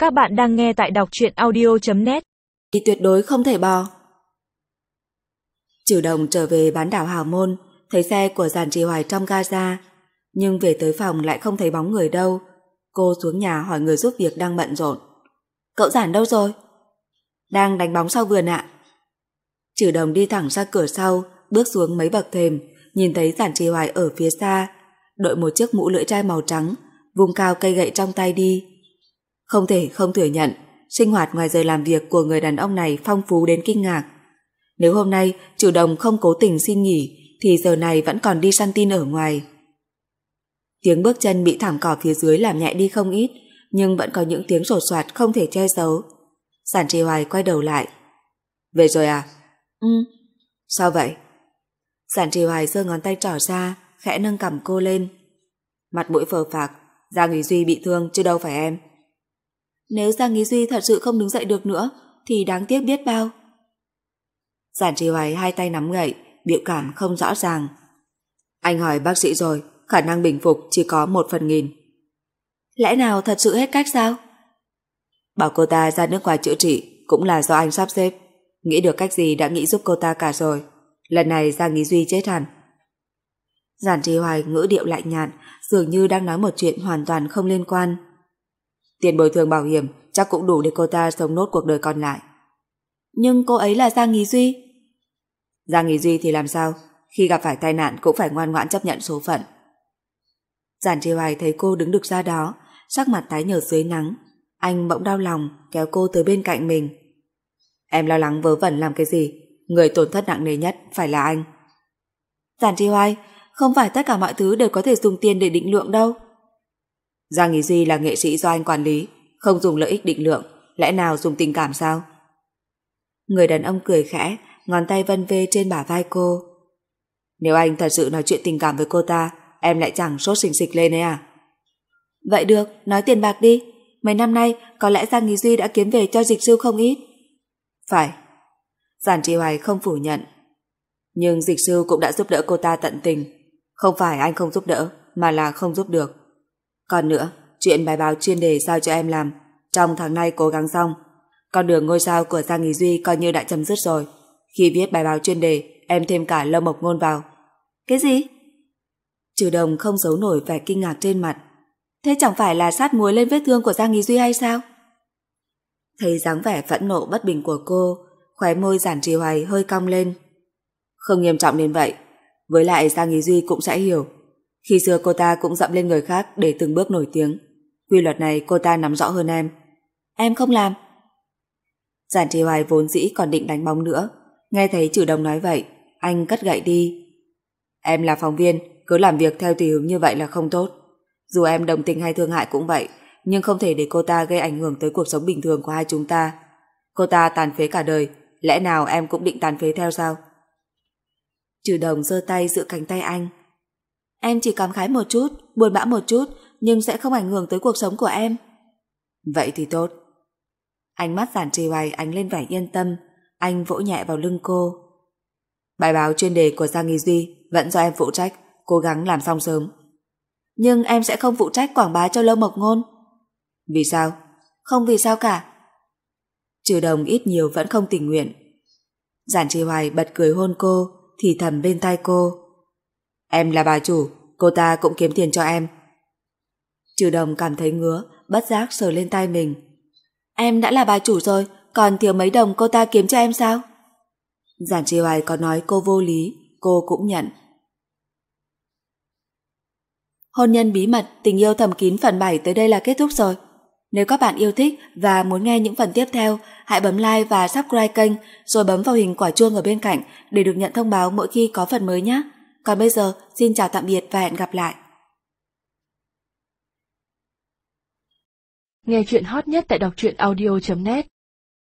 Các bạn đang nghe tại đọc truyện audio.net. Thì tuyệt đối không thể bỏ. Trừ Đồng trở về bán đảo Hào Môn, thấy xe của Giản Trì Hoài trong Gaza, nhưng về tới phòng lại không thấy bóng người đâu. Cô xuống nhà hỏi người giúp việc đang bận rộn. Cậu Giản đâu rồi? Đang đánh bóng sau vườn ạ. Trừ Đồng đi thẳng ra cửa sau, bước xuống mấy bậc thềm, nhìn thấy Giản Trì Hoài ở phía xa, đội một chiếc mũ lưỡi trai màu trắng, vung cao cây gậy trong tay đi. Không thể không thừa nhận, sinh hoạt ngoài giờ làm việc của người đàn ông này phong phú đến kinh ngạc. Nếu hôm nay Trừ Đồng không cố tình xin nghỉ, thì giờ này vẫn còn đi săn tin ở ngoài. Tiếng bước chân bị thảm cỏ phía dưới làm nhẹ đi không ít, nhưng vẫn có những tiếng sột soạt không thể che giấu. Giản Trì Hoài quay đầu lại. Về rồi à? Sao vậy? Giản Trì Hoài giơ ngón tay trỏ ra, khẽ nâng cằm cô lên. Mặt mũi phờ phạc, Giang Ý Duy bị thương chứ đâu phải em. Nếu Giang Ý Duy thật sự không đứng dậy được nữa thì đáng tiếc biết bao. Giản Trì Hoài hai tay nắm gậy, biểu cảm không rõ ràng. Anh hỏi bác sĩ rồi, khả năng bình phục chỉ có 1/1000. Lẽ nào thật sự hết cách sao? Bảo cô ta ra nước ngoài chữa trị cũng là do anh sắp xếp. Nghĩ được cách gì đã nghĩ giúp cô ta cả rồi. Lần này Giang Ý Duy chết hẳn. Giản Trì Hoài ngữ điệu lạnh nhạt, dường như đang nói một chuyện hoàn toàn không liên quan. Tiền bồi thường bảo hiểm chắc cũng đủ để cô ta sống nốt cuộc đời còn lại. Nhưng cô ấy là Giang Ý Duy. Giang Ý Duy thì làm sao? Khi gặp phải tai nạn cũng phải ngoan ngoãn chấp nhận số phận. Giản Trì Hoài thấy cô đứng được ra đó, sắc mặt tái nhợt dưới nắng. Anh bỗng đau lòng, kéo cô tới bên cạnh mình. Em lo lắng vớ vẩn làm cái gì? Người tổn thất nặng nề nhất phải là anh. Giản Trì Hoài, không phải tất cả mọi thứ đều có thể dùng tiền để định lượng đâu. Giang Ý Duy là nghệ sĩ do anh quản lý, không dùng lợi ích định lượng, lẽ nào dùng tình cảm sao? Người đàn ông cười khẽ, ngón tay vân vê trên bả vai cô. Nếu anh thật sự nói chuyện tình cảm với cô ta, em lại chẳng sốt sình sịch lên ấy à? Vậy được, nói tiền bạc đi. Mấy năm nay có lẽ Giang Ý Duy đã kiếm về cho Dịch Sư không ít. Phải. Giản Trì Hoài không phủ nhận. Nhưng Dịch Sư cũng đã giúp đỡ cô ta tận tình. Không phải anh không giúp đỡ, mà là không giúp được. Còn nữa, chuyện bài báo chuyên đề giao cho em làm, trong tháng nay cố gắng xong. Con đường ngôi sao của Giang Ý Duy coi như đã chấm dứt rồi. Khi viết bài báo chuyên đề, em thêm cả Lâm Mộc Ngôn vào. Cái gì? Trừ Đồng không giấu nổi vẻ kinh ngạc trên mặt. Thế chẳng phải là sát muối lên vết thương của Giang Ý Duy hay sao? Thấy dáng vẻ phẫn nộ bất bình của cô, khóe môi Giản Trì Hoài hơi cong lên. Không nghiêm trọng đến vậy. Với lại Giang Ý Duy cũng sẽ hiểu. Khi xưa cô ta cũng dẫm lên người khác để từng bước nổi tiếng. Quy luật này cô ta nắm rõ hơn em. Em không làm. Giản Trì Hoài vốn dĩ còn định đánh bóng nữa. Nghe thấy Trừ Đồng nói vậy, anh cất gậy đi. Em là phóng viên, cứ làm việc theo tùy hứng như vậy là không tốt. Dù em đồng tình hay thương hại cũng vậy, nhưng không thể để cô ta gây ảnh hưởng tới cuộc sống bình thường của hai chúng ta. Cô ta tàn phế cả đời, lẽ nào em cũng định tàn phế theo sao? Trừ Đồng giơ tay giữ cánh tay anh. Em chỉ cảm khái một chút, buồn bã một chút, nhưng sẽ không ảnh hưởng tới cuộc sống của em. Vậy thì tốt. Ánh mắt Giản Trì Hoài ánh lên vẻ yên tâm. Anh vỗ nhẹ vào lưng cô. Bài báo chuyên đề của Giang Ý Duy vẫn do em phụ trách, cố gắng làm xong sớm. Nhưng em sẽ không phụ trách quảng bá cho Lâm Mộc Ngôn. Vì sao? Không vì sao cả. Trừ Đồng ít nhiều vẫn không tình nguyện. Giản Trì Hoài bật cười hôn cô, thì thầm bên tai cô. Em là bà chủ, cô ta cũng kiếm tiền cho em. Trừ Đồng cảm thấy ngứa, bất giác sờ lên tai mình. Em đã là bà chủ rồi, còn thiếu mấy đồng cô ta kiếm cho em sao? Giản Trì Hoài có nói cô vô lý, cô cũng nhận. Hôn nhân bí mật, tình yêu thầm kín phần 7 tới đây là kết thúc rồi. Nếu các bạn yêu thích và muốn nghe những phần tiếp theo, hãy bấm like và subscribe kênh, rồi bấm vào hình quả chuông ở bên cạnh để được nhận thông báo mỗi khi có phần mới nhé. Còn bây giờ, xin chào tạm biệt và hẹn gặp lại. Nghe chuyện hot nhất tại đọc truyện audio.net